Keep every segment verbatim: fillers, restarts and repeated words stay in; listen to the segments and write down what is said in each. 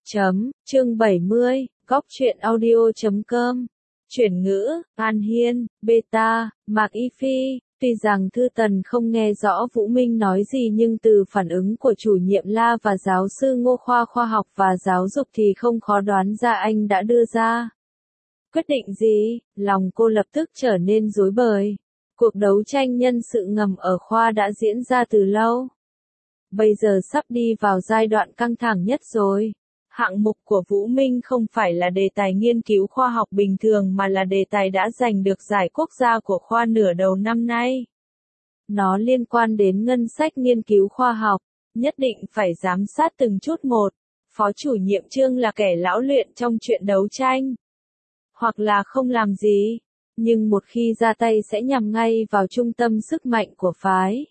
Chấm, chương bảy mươi, góc truyện audio chấm com. Chuyển ngữ, An Hiên, Beta, Mạc Y Phi. Tuy rằng Thư Tần không nghe rõ Vũ Minh nói gì nhưng từ phản ứng của chủ nhiệm La và giáo sư Ngô khoa khoa học và giáo dục thì không khó đoán ra anh đã đưa ra quyết định gì. Lòng cô lập tức trở nên rối bời. Cuộc đấu tranh nhân sự ngầm ở khoa đã diễn ra từ lâu. Bây giờ sắp đi vào giai đoạn căng thẳng nhất rồi. Hạng mục của Vũ Minh không phải là đề tài nghiên cứu khoa học bình thường mà là đề tài đã giành được giải quốc gia của khoa nửa đầu năm nay. Nó liên quan đến ngân sách nghiên cứu khoa học, nhất định phải giám sát từng chút một. Phó chủ nhiệm Trương là kẻ lão luyện trong chuyện đấu tranh. Hoặc là không làm gì, nhưng một khi ra tay sẽ nhằm ngay vào trung tâm sức mạnh của phái.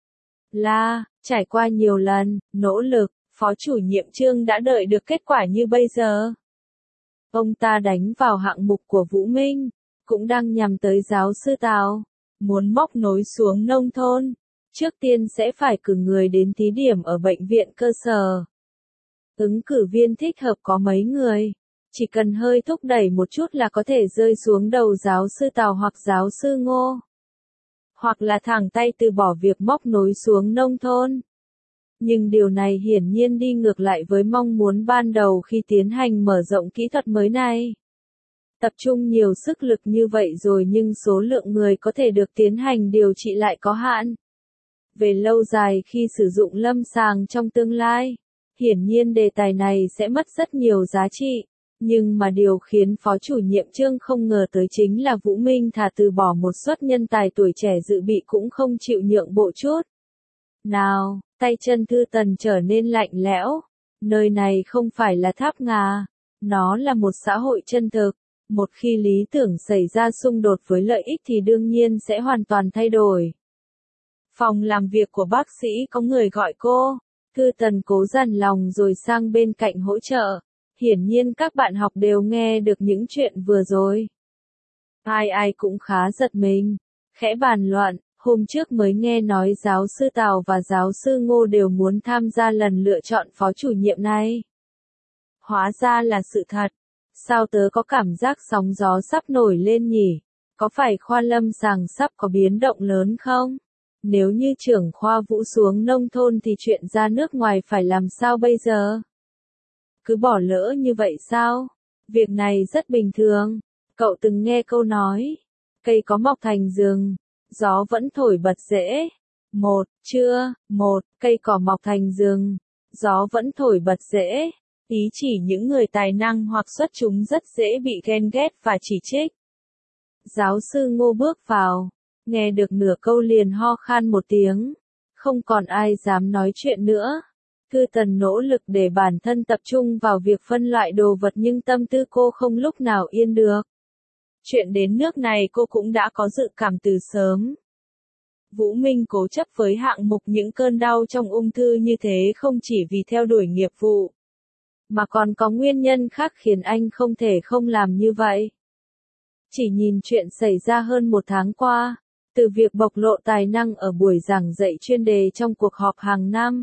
La, trải qua nhiều lần, nỗ lực, Phó chủ nhiệm Trương đã đợi được kết quả như bây giờ. Ông ta đánh vào hạng mục của Vũ Minh, cũng đang nhằm tới giáo sư Tào, muốn móc nối xuống nông thôn. Trước tiên sẽ phải cử người đến thí điểm ở bệnh viện cơ sở. Ứng cử viên thích hợp có mấy người, chỉ cần hơi thúc đẩy một chút là có thể rơi xuống đầu giáo sư Tào hoặc giáo sư Ngô. Hoặc là thẳng tay từ bỏ việc móc nối xuống nông thôn. Nhưng điều này hiển nhiên đi ngược lại với mong muốn ban đầu khi tiến hành mở rộng kỹ thuật mới này. Tập trung nhiều sức lực như vậy rồi nhưng số lượng người có thể được tiến hành điều trị lại có hạn. Về lâu dài khi sử dụng lâm sàng trong tương lai, hiển nhiên đề tài này sẽ mất rất nhiều giá trị. Nhưng mà điều khiến Phó chủ nhiệm Trương không ngờ tới chính là Vũ Minh thà từ bỏ một suất nhân tài tuổi trẻ dự bị cũng không chịu nhượng bộ chút. Nào, tay chân Thư Tần trở nên lạnh lẽo. Nơi này không phải là tháp ngà. Nó là một xã hội chân thực. Một khi lý tưởng xảy ra xung đột với lợi ích thì đương nhiên sẽ hoàn toàn thay đổi. Phòng làm việc của bác sĩ có người gọi cô. Thư Tần cố dằn lòng rồi sang bên cạnh hỗ trợ. Hiển nhiên các bạn học đều nghe được những chuyện vừa rồi. Ai ai cũng khá giật mình. Khẽ bàn luận. Hôm trước mới nghe nói giáo sư Tào và giáo sư Ngô đều muốn tham gia lần lựa chọn phó chủ nhiệm này. Hóa ra là sự thật. Sao tớ có cảm giác sóng gió sắp nổi lên nhỉ? Có phải khoa lâm sàng sắp có biến động lớn không? Nếu như trưởng khoa Vũ xuống nông thôn thì chuyện ra nước ngoài phải làm sao bây giờ? Cứ bỏ lỡ như vậy sao? Việc này rất bình thường. Cậu từng nghe câu nói, cây có mọc thành rừng, gió vẫn thổi bật rễ. Một, chưa, một, cây cỏ mọc thành rừng, gió vẫn thổi bật rễ. Ý chỉ những người tài năng hoặc xuất chúng rất dễ bị ghen ghét và chỉ trích. Giáo sư Ngô bước vào, nghe được nửa câu liền ho khan một tiếng. Không còn ai dám nói chuyện nữa. Thư Tần nỗ lực để bản thân tập trung vào việc phân loại đồ vật nhưng tâm tư cô không lúc nào yên được. Chuyện đến nước này cô cũng đã có dự cảm từ sớm. Vũ Minh cố chấp với hạng mục những cơn đau trong ung thư như thế không chỉ vì theo đuổi nghiệp vụ, mà còn có nguyên nhân khác khiến anh không thể không làm như vậy. Chỉ nhìn chuyện xảy ra hơn một tháng qua, từ việc bộc lộ tài năng ở buổi giảng dạy chuyên đề trong cuộc họp hàng năm,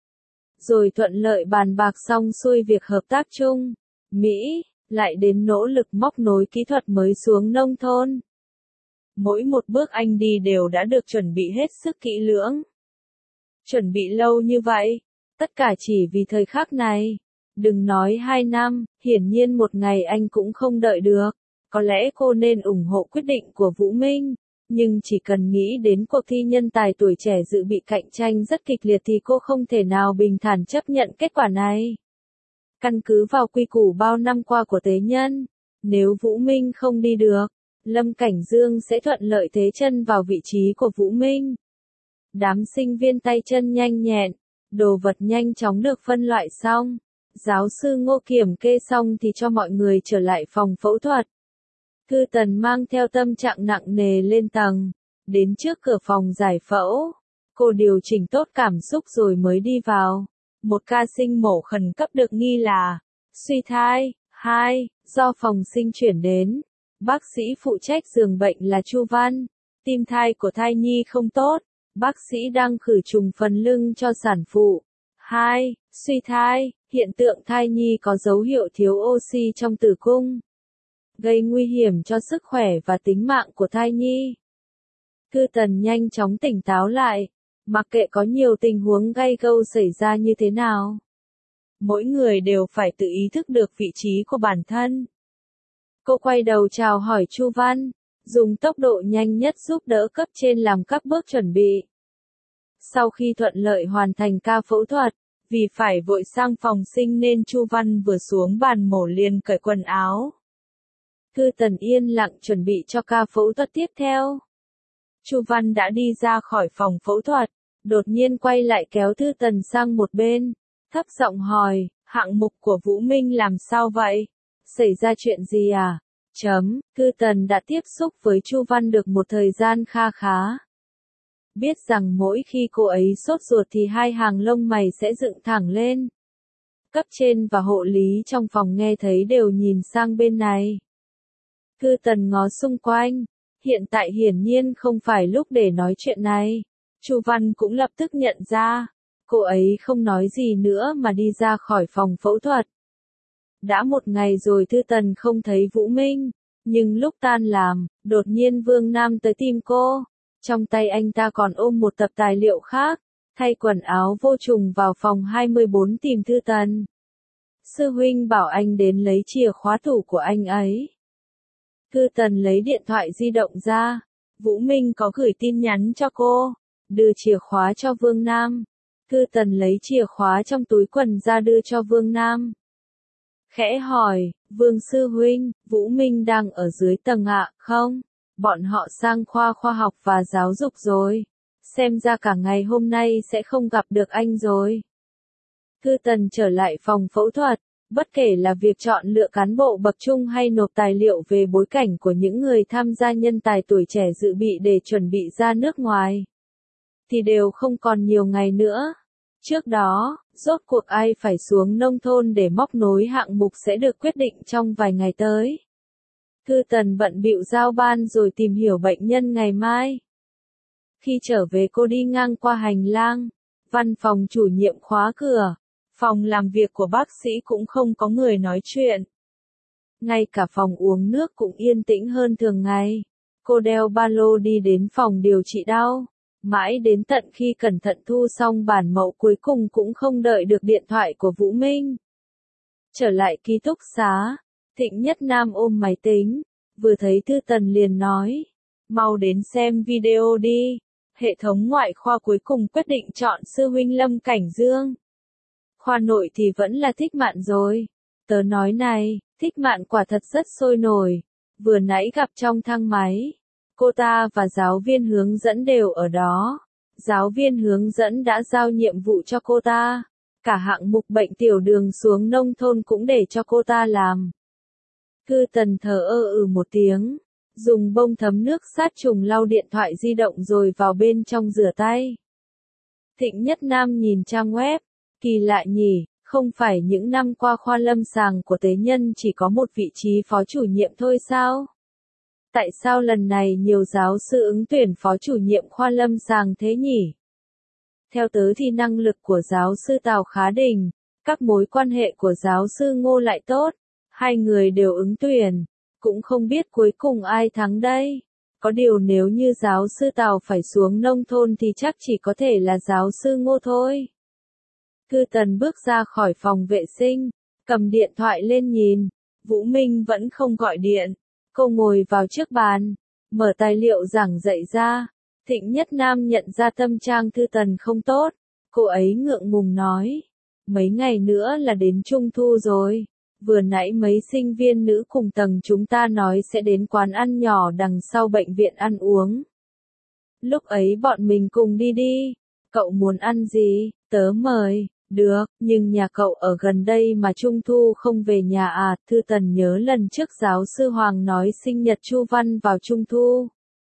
rồi thuận lợi bàn bạc xong xuôi việc hợp tác chung, Mỹ, lại đến nỗ lực móc nối kỹ thuật mới xuống nông thôn. Mỗi một bước anh đi đều đã được chuẩn bị hết sức kỹ lưỡng. Chuẩn bị lâu như vậy, tất cả chỉ vì thời khắc này. Đừng nói hai năm, hiển nhiên một ngày anh cũng không đợi được. Có lẽ cô nên ủng hộ quyết định của Vũ Minh. Nhưng chỉ cần nghĩ đến cuộc thi nhân tài tuổi trẻ dự bị cạnh tranh rất kịch liệt thì cô không thể nào bình thản chấp nhận kết quả này. Căn cứ vào quy củ bao năm qua của tế nhân, nếu Vũ Minh không đi được, Lâm Cảnh Dương sẽ thuận lợi thế chân vào vị trí của Vũ Minh. Đám sinh viên tay chân nhanh nhẹn, đồ vật nhanh chóng được phân loại xong. Giáo sư Ngô kiểm kê xong thì cho mọi người trở lại phòng phẫu thuật. Thư Tần mang theo tâm trạng nặng nề lên tầng, đến trước cửa phòng giải phẫu. Cô điều chỉnh tốt cảm xúc rồi mới đi vào. Một ca sinh mổ khẩn cấp được nghi là suy thai. Hai, do phòng sinh chuyển đến. Bác sĩ phụ trách giường bệnh là Chu Văn. Tim thai của thai nhi không tốt. Bác sĩ đang khử trùng phần lưng cho sản phụ. Hai, suy thai. Hiện tượng thai nhi có dấu hiệu thiếu oxy trong tử cung, gây nguy hiểm cho sức khỏe và tính mạng của thai nhi. Thư Tần nhanh chóng tỉnh táo lại, mặc kệ có nhiều tình huống gay gâu xảy ra như thế nào. Mỗi người đều phải tự ý thức được vị trí của bản thân. Cô quay đầu chào hỏi Chu Văn, dùng tốc độ nhanh nhất giúp đỡ cấp trên làm các bước chuẩn bị. Sau khi thuận lợi hoàn thành ca phẫu thuật, vì phải vội sang phòng sinh nên Chu Văn vừa xuống bàn mổ liền cởi quần áo. Thư Tần yên lặng chuẩn bị cho ca phẫu thuật tiếp theo. Chu Văn đã đi ra khỏi phòng phẫu thuật, đột nhiên quay lại kéo Thư Tần sang một bên, thấp giọng hỏi, hạng mục của Vũ Minh làm sao vậy? Xảy ra chuyện gì à? Chấm, Thư Tần đã tiếp xúc với Chu Văn được một thời gian kha khá. Biết rằng mỗi khi cô ấy sốt ruột thì hai hàng lông mày sẽ dựng thẳng lên. Cấp trên và hộ lý trong phòng nghe thấy đều nhìn sang bên này. Thư Tần ngó xung quanh, hiện tại hiển nhiên không phải lúc để nói chuyện này. Chu Văn cũng lập tức nhận ra, cô ấy không nói gì nữa mà đi ra khỏi phòng phẫu thuật. Đã một ngày rồi Thư Tần không thấy Vũ Minh, nhưng lúc tan làm, đột nhiên Vương Nam tới tìm cô. Trong tay anh ta còn ôm một tập tài liệu khác, thay quần áo vô trùng vào phòng hai mươi bốn tìm Thư Tần. Sư huynh bảo anh đến lấy chìa khóa tủ của anh ấy. Thư Tần lấy điện thoại di động ra, Vũ Minh có gửi tin nhắn cho cô, đưa chìa khóa cho Vương Nam. Thư Tần lấy chìa khóa trong túi quần ra đưa cho Vương Nam. Khẽ hỏi, Vương sư huynh, Vũ Minh đang ở dưới tầng ạ, không? Bọn họ sang khoa khoa học và giáo dục rồi. Xem ra cả ngày hôm nay sẽ không gặp được anh rồi. Thư Tần trở lại phòng phẫu thuật, bất kể là việc chọn lựa cán bộ bậc trung hay nộp tài liệu về bối cảnh của những người tham gia nhân tài tuổi trẻ dự bị để chuẩn bị ra nước ngoài, thì đều không còn nhiều ngày nữa. Trước đó, rốt cuộc ai phải xuống nông thôn để móc nối hạng mục sẽ được quyết định trong vài ngày tới. Thư Tần bận bịu giao ban rồi tìm hiểu bệnh nhân ngày mai. Khi trở về cô đi ngang qua hành lang, văn phòng chủ nhiệm khóa cửa, phòng làm việc của bác sĩ cũng không có người nói chuyện. Ngay cả phòng uống nước cũng yên tĩnh hơn thường ngày. Cô đeo ba lô đi đến phòng điều trị đau. Mãi đến tận khi cẩn thận thu xong bản mẫu cuối cùng cũng không đợi được điện thoại của Vũ Minh. Trở lại ký túc xá, Thịnh Nhất Nam ôm máy tính, vừa thấy Thư Tần liền nói, mau đến xem video đi, hệ thống ngoại khoa cuối cùng quyết định chọn sư huynh Lâm Cảnh Dương. Khoa nội thì vẫn là Thích Mạn rồi. Tớ nói này, Thích Mạn quả thật rất sôi nổi, vừa nãy gặp trong thang máy. Cô ta và giáo viên hướng dẫn đều ở đó. Giáo viên hướng dẫn đã giao nhiệm vụ cho cô ta. Cả hạng mục bệnh tiểu đường xuống nông thôn cũng để cho cô ta làm. Thư Tần thờ ơ ừ một tiếng, dùng bông thấm nước sát trùng lau điện thoại di động rồi vào bên trong rửa tay. Thịnh Nhất Nam nhìn trang web, kỳ lạ nhỉ, không phải những năm qua khoa lâm sàng của Tế Nhân chỉ có một vị trí phó chủ nhiệm thôi sao? Tại sao lần này nhiều giáo sư ứng tuyển phó chủ nhiệm khoa lâm sàng thế nhỉ? Theo tớ thì năng lực của giáo sư Tào khá đỉnh, các mối quan hệ của giáo sư Ngô lại tốt, hai người đều ứng tuyển, cũng không biết cuối cùng ai thắng đây. Có điều nếu như giáo sư Tào phải xuống nông thôn thì chắc chỉ có thể là giáo sư Ngô thôi. Thư Tần bước ra khỏi phòng vệ sinh, cầm điện thoại lên nhìn, Vũ Minh vẫn không gọi điện. Cô ngồi vào trước bàn, mở tài liệu giảng dạy ra. Thịnh Nhất Nam nhận ra tâm trạng Thư Tần không tốt. Cô ấy ngượng ngùng nói, mấy ngày nữa là đến Trung Thu rồi. Vừa nãy mấy sinh viên nữ cùng tầng chúng ta nói sẽ đến quán ăn nhỏ đằng sau bệnh viện ăn uống. Lúc ấy bọn mình cùng đi đi. Cậu muốn ăn gì? Tớ mời. Được, nhưng nhà cậu ở gần đây mà Trung Thu không về nhà à? Thư Tần nhớ lần trước giáo sư Hoàng nói sinh nhật Chu Văn vào Trung Thu.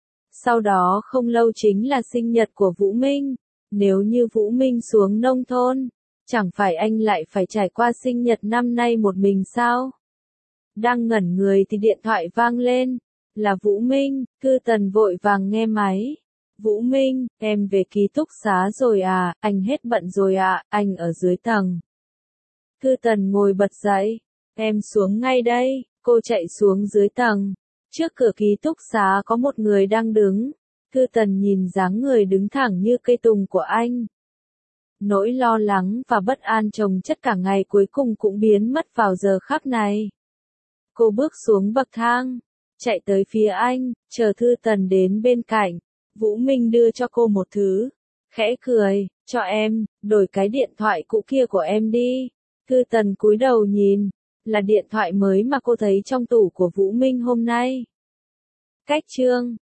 Sau đó không lâu chính là sinh nhật của Vũ Minh. Nếu như Vũ Minh xuống nông thôn, chẳng phải anh lại phải trải qua sinh nhật năm nay một mình sao? Đang ngẩn người thì điện thoại vang lên. Là Vũ Minh. Thư Tần vội vàng nghe máy. Vũ Minh, em về ký túc xá rồi à, anh hết bận rồi à, anh ở dưới tầng. Thư Tần ngồi bật dậy. Em xuống ngay đây, cô chạy xuống dưới tầng. Trước cửa ký túc xá có một người đang đứng. Thư Tần nhìn dáng người đứng thẳng như cây tùng của anh. Nỗi lo lắng và bất an chồng chất cả ngày cuối cùng cũng biến mất vào giờ khắc này. Cô bước xuống bậc thang, chạy tới phía anh, chờ Thư Tần đến bên cạnh. Vũ Minh đưa cho cô một thứ, khẽ cười, cho em, đổi cái điện thoại cũ kia của em đi. Thư Tần cúi đầu nhìn, là điện thoại mới mà cô thấy trong tủ của Vũ Minh hôm nay. Cách chương